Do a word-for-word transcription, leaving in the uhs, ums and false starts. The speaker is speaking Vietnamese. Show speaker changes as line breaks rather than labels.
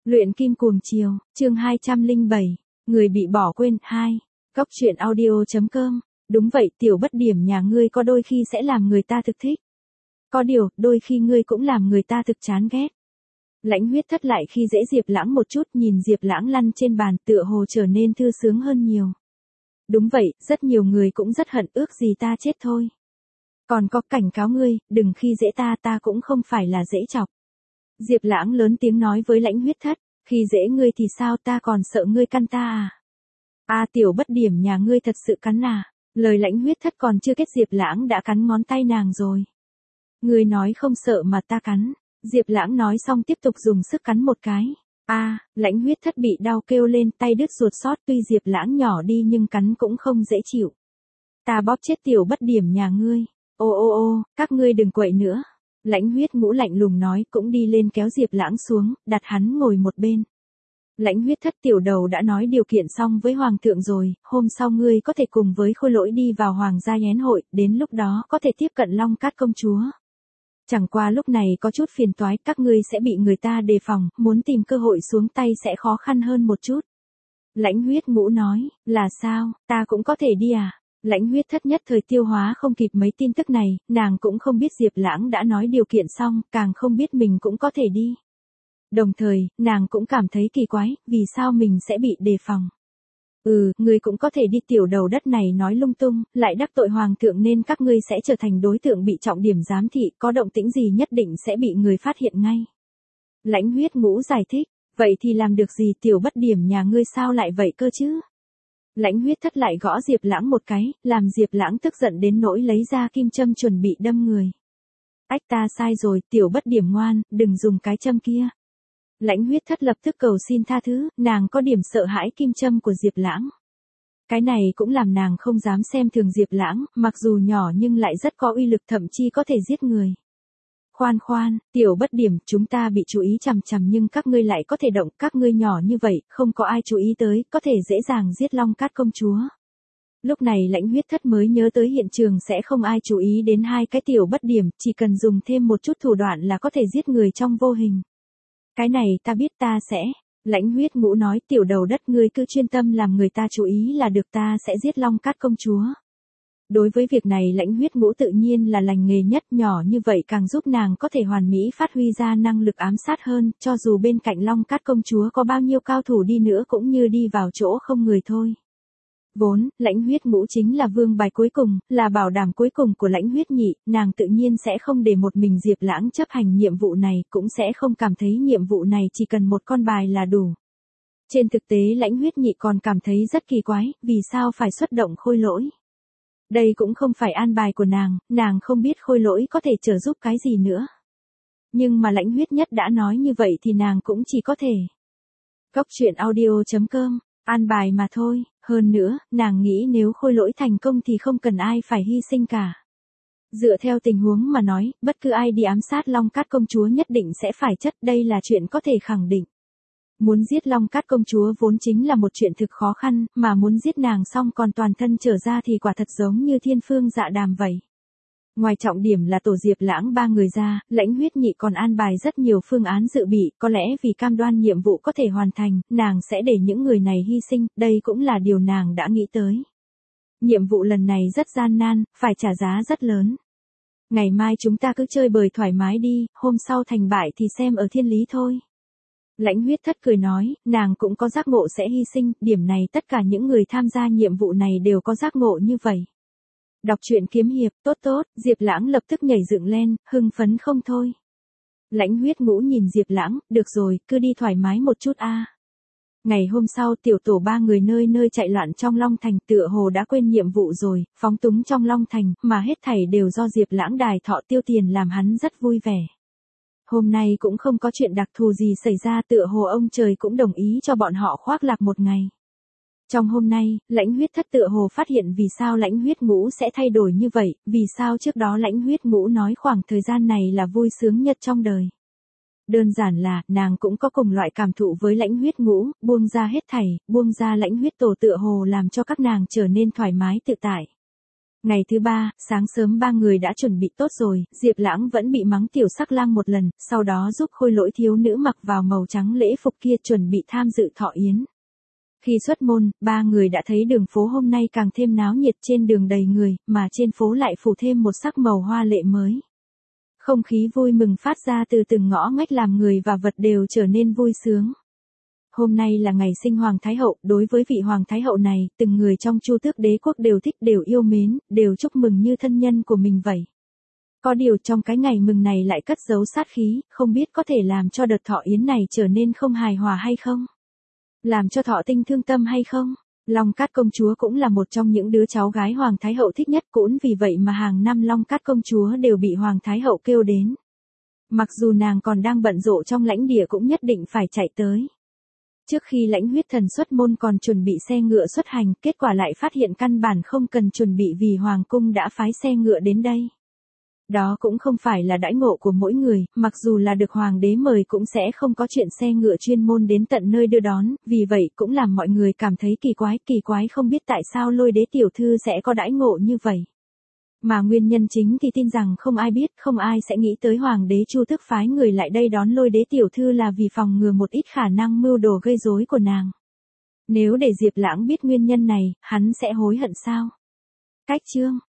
Luyện kim cuồng chiều, chương hai trăm lẻ bảy, người bị bỏ quên, hai. Cóc truyện audio chấm com. Đúng vậy, tiểu bất điểm nhà ngươi có đôi khi sẽ làm người ta thực thích. Có điều, đôi khi ngươi cũng làm người ta thực chán ghét. Lãnh Huyết Thất lại khi dễ Diệp Lãng một chút, nhìn Diệp Lãng lăn trên bàn, tựa hồ trở nên thư sướng hơn nhiều. Đúng vậy, rất nhiều người cũng rất hận, ước gì ta chết thôi. Còn có cảnh cáo ngươi, đừng khi dễ ta, ta cũng không phải là dễ chọc. Diệp Lãng lớn tiếng nói với Lãnh Huyết Thất, khi dễ ngươi thì sao, ta còn sợ ngươi căn ta à? A tiểu bất điểm nhà ngươi thật sự cắn à? Lời Lãnh Huyết Thất còn chưa kết Diệp Lãng đã cắn ngón tay nàng rồi. Ngươi nói không sợ mà ta cắn. Diệp Lãng nói xong tiếp tục dùng sức cắn một cái. A, Lãnh Huyết Thất bị đau kêu lên, tay đứt ruột sót, tuy Diệp Lãng nhỏ đi nhưng cắn cũng không dễ chịu. Ta bóp chết tiểu bất điểm nhà ngươi. Ô ô ô, các ngươi đừng quậy nữa. Lãnh Huyết Ngũ lạnh lùng nói, cũng đi lên kéo Diệp Lãng xuống, đặt hắn ngồi một bên. Lãnh Huyết Thất tiểu đầu đã nói điều kiện xong với hoàng thượng rồi, hôm sau ngươi có thể cùng với Khôi Lỗi đi vào hoàng gia yén hội, đến lúc đó có thể tiếp cận Long Cát công chúa. Chẳng qua lúc này có chút phiền toái, các ngươi sẽ bị người ta đề phòng, muốn tìm cơ hội xuống tay sẽ khó khăn hơn một chút. Lãnh Huyết Ngũ nói, là sao, ta cũng có thể đi à? Lãnh Huyết Thất nhất thời tiêu hóa không kịp mấy tin tức này, nàng cũng không biết Diệp Lãng đã nói điều kiện xong, càng không biết mình cũng có thể đi. Đồng thời, nàng cũng cảm thấy kỳ quái, vì sao mình sẽ bị đề phòng. Ừ, ngươi cũng có thể đi, tiểu đầu đất này nói lung tung, lại đắc tội hoàng thượng nên các ngươi sẽ trở thành đối tượng bị trọng điểm giám thị, có động tĩnh gì nhất định sẽ bị người phát hiện ngay. Lãnh Huyết Ngũ giải thích, vậy thì làm được gì, tiểu bất điểm nhà ngươi sao lại vậy cơ chứ? Lãnh Huyết Thất lại gõ Diệp Lãng một cái, làm Diệp Lãng tức giận đến nỗi lấy ra kim châm chuẩn bị đâm người. Ách, ta sai rồi, tiểu bất điểm ngoan, đừng dùng cái châm kia. Lãnh Huyết Thất lập tức cầu xin tha thứ, nàng có điểm sợ hãi kim châm của Diệp Lãng. Cái này cũng làm nàng không dám xem thường Diệp Lãng, mặc dù nhỏ nhưng lại rất có uy lực, thậm chí có thể giết người. Khoan khoan, tiểu bất điểm, chúng ta bị chú ý chằm chằm nhưng các ngươi lại có thể động, các ngươi nhỏ như vậy, không có ai chú ý tới, có thể dễ dàng giết Long Cát công chúa. Lúc này Lãnh Huyết Thất mới nhớ tới hiện trường sẽ không ai chú ý đến hai cái tiểu bất điểm, chỉ cần dùng thêm một chút thủ đoạn là có thể giết người trong vô hình. Cái này ta biết, ta sẽ. Lãnh Huyết Ngũ nói, tiểu đầu đất, ngươi cứ chuyên tâm làm người ta chú ý là được, ta sẽ giết Long Cát công chúa. Đối với việc này Lãnh Huyết Ngũ tự nhiên là lành nghề nhất, nhỏ như vậy càng giúp nàng có thể hoàn mỹ phát huy ra năng lực ám sát hơn, cho dù bên cạnh Long Cát công chúa có bao nhiêu cao thủ đi nữa cũng như đi vào chỗ không người thôi. Vốn, Lãnh Huyết Ngũ chính là vương bài cuối cùng, là bảo đảm cuối cùng của Lãnh Huyết Nhị, nàng tự nhiên sẽ không để một mình Diệp Lãng chấp hành nhiệm vụ này, cũng sẽ không cảm thấy nhiệm vụ này chỉ cần một con bài là đủ. Trên thực tế Lãnh Huyết Nhị còn cảm thấy rất kỳ quái, vì sao phải xuất động Khôi Lỗi. Đây cũng không phải an bài của nàng, nàng không biết Khôi Lỗi có thể trợ giúp cái gì nữa. Nhưng mà Lãnh Huyết Nhất đã nói như vậy thì nàng cũng chỉ có thể. Cóc truyện audio chấm com, an bài mà thôi, hơn nữa, nàng nghĩ nếu Khôi Lỗi thành công thì không cần ai phải hy sinh cả. Dựa theo tình huống mà nói, bất cứ ai đi ám sát Long Cát công chúa nhất định sẽ phải chết, đây là chuyện có thể khẳng định. Muốn giết Long Cát công chúa vốn chính là một chuyện thực khó khăn, mà muốn giết nàng xong còn toàn thân trở ra thì quả thật giống như thiên phương dạ đàm vậy. Ngoài trọng điểm là tổ Diệp Lãng ba người ra, Lãnh Huyết Nhị còn an bài rất nhiều phương án dự bị, có lẽ vì cam đoan nhiệm vụ có thể hoàn thành, nàng sẽ để những người này hy sinh, đây cũng là điều nàng đã nghĩ tới. Nhiệm vụ lần này rất gian nan, phải trả giá rất lớn. Ngày mai chúng ta cứ chơi bời thoải mái đi, hôm sau thành bại thì xem ở thiên lý thôi. Lãnh Huyết Thất cười nói, nàng cũng có giác ngộ sẽ hy sinh, điểm này tất cả những người tham gia nhiệm vụ này đều có giác ngộ như vậy. Đọc truyện kiếm hiệp, tốt tốt, Diệp Lãng lập tức nhảy dựng lên, hưng phấn không thôi. Lãnh Huyết Ngũ nhìn Diệp Lãng, được rồi, cứ đi thoải mái một chút a. Ngày hôm sau tiểu tổ ba người nơi nơi chạy loạn trong Long Thành, tựa hồ đã quên nhiệm vụ rồi, phóng túng trong Long Thành, mà hết thảy đều do Diệp Lãng đài thọ tiêu tiền làm hắn rất vui vẻ. Hôm nay cũng không có chuyện đặc thù gì xảy ra, tựa hồ ông trời cũng đồng ý cho bọn họ khoác lạc một ngày. Trong hôm nay, Lãnh Huyết Thất tựa hồ phát hiện vì sao Lãnh Huyết Ngũ sẽ thay đổi như vậy, vì sao trước đó Lãnh Huyết Ngũ nói khoảng thời gian này là vui sướng nhất trong đời. Đơn giản là, nàng cũng có cùng loại cảm thụ với Lãnh Huyết Ngũ, buông ra hết thảy, buông ra Lãnh Huyết tổ tựa hồ làm cho các nàng trở nên thoải mái tự tại. Ngày thứ ba, sáng sớm ba người đã chuẩn bị tốt rồi, Diệp Lãng vẫn bị mắng tiểu sắc lang một lần, sau đó giúp Khôi Lỗi thiếu nữ mặc vào màu trắng lễ phục kia chuẩn bị tham dự thọ yến. Khi xuất môn, ba người đã thấy đường phố hôm nay càng thêm náo nhiệt, trên đường đầy người, mà trên phố lại phủ thêm một sắc màu hoa lệ mới. Không khí vui mừng phát ra từ từng ngõ ngách làm người và vật đều trở nên vui sướng. Hôm nay là ngày sinh Hoàng Thái Hậu, đối với vị Hoàng Thái Hậu này, từng người trong Chu Tước Đế quốc đều thích, đều yêu mến, đều chúc mừng như thân nhân của mình vậy. Có điều trong cái ngày mừng này lại cất giấu sát khí, không biết có thể làm cho đợt thọ yến này trở nên không hài hòa hay không? Làm cho Thọ Tinh thương tâm hay không? Long Cát công chúa cũng là một trong những đứa cháu gái Hoàng Thái Hậu thích nhất, cũng vì vậy mà hàng năm Long Cát công chúa đều bị Hoàng Thái Hậu kêu đến. Mặc dù nàng còn đang bận rộn trong lãnh địa cũng nhất định phải chạy tới. Trước khi Lãnh Huyết Thần xuất môn còn chuẩn bị xe ngựa xuất hành, kết quả lại phát hiện căn bản không cần chuẩn bị vì Hoàng cung đã phái xe ngựa đến đây. Đó cũng không phải là đãi ngộ của mỗi người, mặc dù là được Hoàng đế mời cũng sẽ không có chuyện xe ngựa chuyên môn đến tận nơi đưa đón, vì vậy cũng làm mọi người cảm thấy kỳ quái, kỳ quái không biết tại sao Lôi Đế tiểu thư sẽ có đãi ngộ như vậy. Mà nguyên nhân chính thì tin rằng không ai biết, không ai sẽ nghĩ tới Hoàng đế Chu Tước phái người lại đây đón Lôi Đế tiểu thư là vì phòng ngừa một ít khả năng mưu đồ gây rối của nàng. Nếu để Diệp Lãng biết nguyên nhân này, hắn sẽ hối hận sao? Cách chương